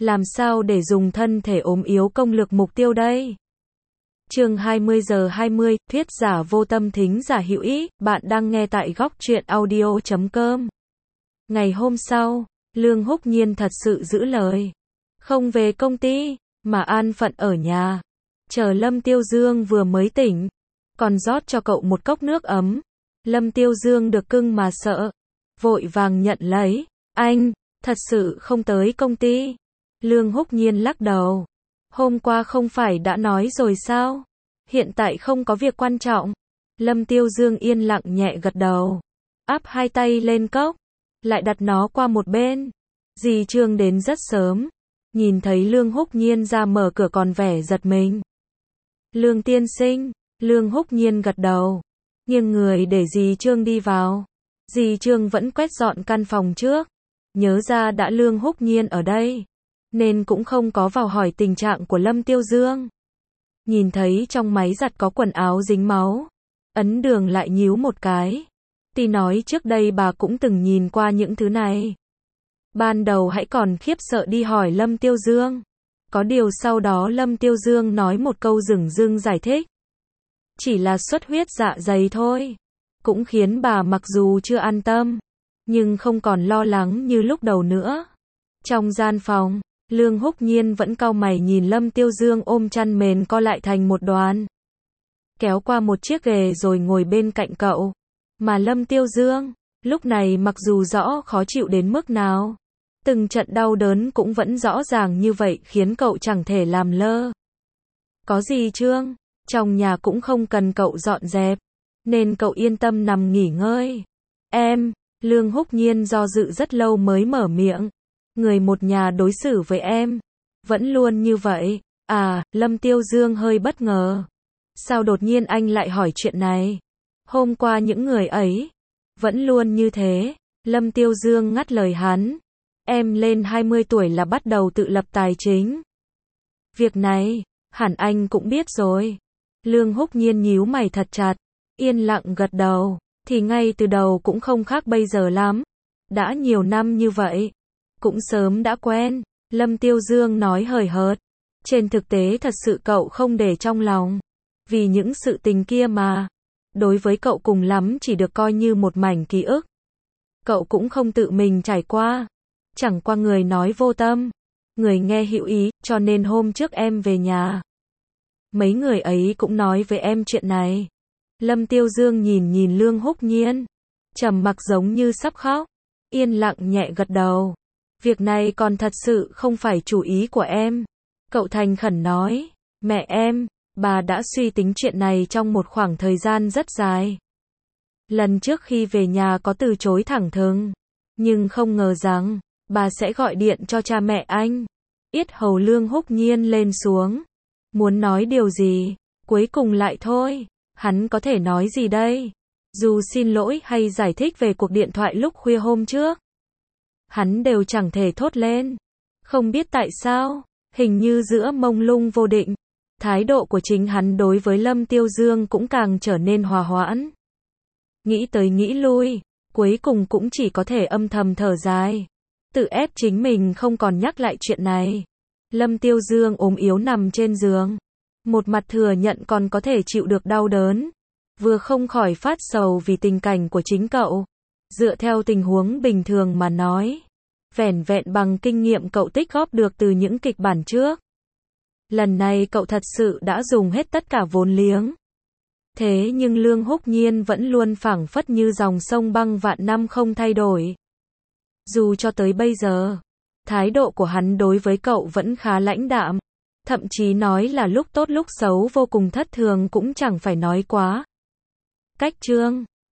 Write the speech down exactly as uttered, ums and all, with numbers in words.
Làm sao để dùng thân thể ốm yếu công lược mục tiêu đây? Chương hai mươi giờ hai mươi, thuyết giả vô tâm thính giả hữu ý, bạn đang nghe tại góc truyện audio chấm com. Ngày hôm sau, Lương Húc Nhiên thật sự giữ lời. Không về công ty, mà an phận ở nhà. Chờ Lâm Tiêu Dương vừa mới tỉnh, còn rót cho cậu một cốc nước ấm. Lâm Tiêu Dương được cưng mà sợ, vội vàng nhận lấy. Anh, thật sự không tới công ty. Lương Húc Nhiên lắc đầu. Hôm qua không phải đã nói rồi sao? Hiện tại không có việc quan trọng. Lâm Tiêu Dương yên lặng nhẹ gật đầu. Áp hai tay lên cốc, lại đặt nó qua một bên. Dì Trương đến rất sớm. Nhìn thấy Lương Húc Nhiên ra mở cửa còn vẻ giật mình. Lương tiên sinh, Lương Húc Nhiên gật đầu. Nghiêng người để dì Trương đi vào. Dì Trương vẫn quét dọn căn phòng trước. Nhớ ra đã Lương Húc Nhiên ở đây, nên cũng không có vào hỏi tình trạng của Lâm Tiêu Dương. Nhìn thấy trong máy giặt có quần áo dính máu, Ấn Đường lại nhíu một cái. Tuy nói trước đây bà cũng từng nhìn qua những thứ này. Ban đầu hãy còn khiếp sợ đi hỏi Lâm Tiêu Dương. Có điều sau đó Lâm Tiêu Dương nói một câu dửng dưng giải thích. Chỉ là xuất huyết dạ dày thôi. Cũng khiến bà mặc dù chưa an tâm, nhưng không còn lo lắng như lúc đầu nữa. Trong gian phòng, Lương Húc Nhiên vẫn cau mày nhìn Lâm Tiêu Dương ôm chăn mền co lại thành một đoàn. Kéo qua một chiếc ghế rồi ngồi bên cạnh cậu. Mà Lâm Tiêu Dương, lúc này mặc dù rõ khó chịu đến mức nào, từng trận đau đớn cũng vẫn rõ ràng như vậy khiến cậu chẳng thể làm lơ. Có gì Trương? Trong nhà cũng không cần cậu dọn dẹp, nên cậu yên tâm nằm nghỉ ngơi. Em, Lương Húc Nhiên do dự rất lâu mới mở miệng. Người một nhà đối xử với em vẫn luôn như vậy. À, Lâm Tiêu Dương hơi bất ngờ. Sao đột nhiên anh lại hỏi chuyện này? Hôm qua những người ấy vẫn luôn như thế. Lâm Tiêu Dương ngắt lời hắn. Em lên hai mươi tuổi là bắt đầu tự lập tài chính. Việc này, hẳn anh cũng biết rồi. Lương Húc Nhiên nhíu mày thật chặt, yên lặng gật đầu. Thì ngay từ đầu cũng không khác bây giờ lắm. Đã nhiều năm như vậy, cũng sớm đã quen. Lâm Tiêu Dương nói hời hợt. Trên thực tế thật sự cậu không để trong lòng. Vì những sự tình kia mà, đối với cậu cùng lắm chỉ được coi như một mảnh ký ức. Cậu cũng không tự mình trải qua. Chẳng qua người nói vô tâm, người nghe hữu ý, cho nên hôm trước em về nhà, mấy người ấy cũng nói với em chuyện này. Lâm Tiêu Dương nhìn nhìn Lương Húc Nhiên, trầm mặc giống như sắp khóc, yên lặng nhẹ gật đầu. Việc này còn thật sự không phải chủ ý của em. Cậu thành khẩn nói, mẹ em, bà đã suy tính chuyện này trong một khoảng thời gian rất dài. Lần trước khi về nhà có từ chối thẳng thừng, nhưng không ngờ rằng, bà sẽ gọi điện cho cha mẹ anh. Yết hầu Lương Húc Nhiên lên xuống, muốn nói điều gì, cuối cùng lại thôi. Hắn có thể nói gì đây? Dù xin lỗi hay giải thích về cuộc điện thoại lúc khuya hôm trước, hắn đều chẳng thể thốt lên. Không biết tại sao, hình như giữa mông lung vô định, thái độ của chính hắn đối với Lâm Tiêu Dương cũng càng trở nên hòa hoãn. Nghĩ tới nghĩ lui, cuối cùng cũng chỉ có thể âm thầm thở dài, tự ép chính mình không còn nhắc lại chuyện này. Lâm Tiêu Dương ốm yếu nằm trên giường, một mặt thừa nhận còn có thể chịu được đau đớn, vừa không khỏi phát sầu vì tình cảnh của chính cậu. Dựa theo tình huống bình thường mà nói, vẻn vẹn bằng kinh nghiệm cậu tích góp được từ những kịch bản trước, lần này cậu thật sự đã dùng hết tất cả vốn liếng. Thế nhưng Lương Húc Nhiên vẫn luôn phảng phất như dòng sông băng vạn năm không thay đổi. Dù cho tới bây giờ, thái độ của hắn đối với cậu vẫn khá lãnh đạm, thậm chí nói là lúc tốt lúc xấu vô cùng thất thường cũng chẳng phải nói quá. Cách Trương,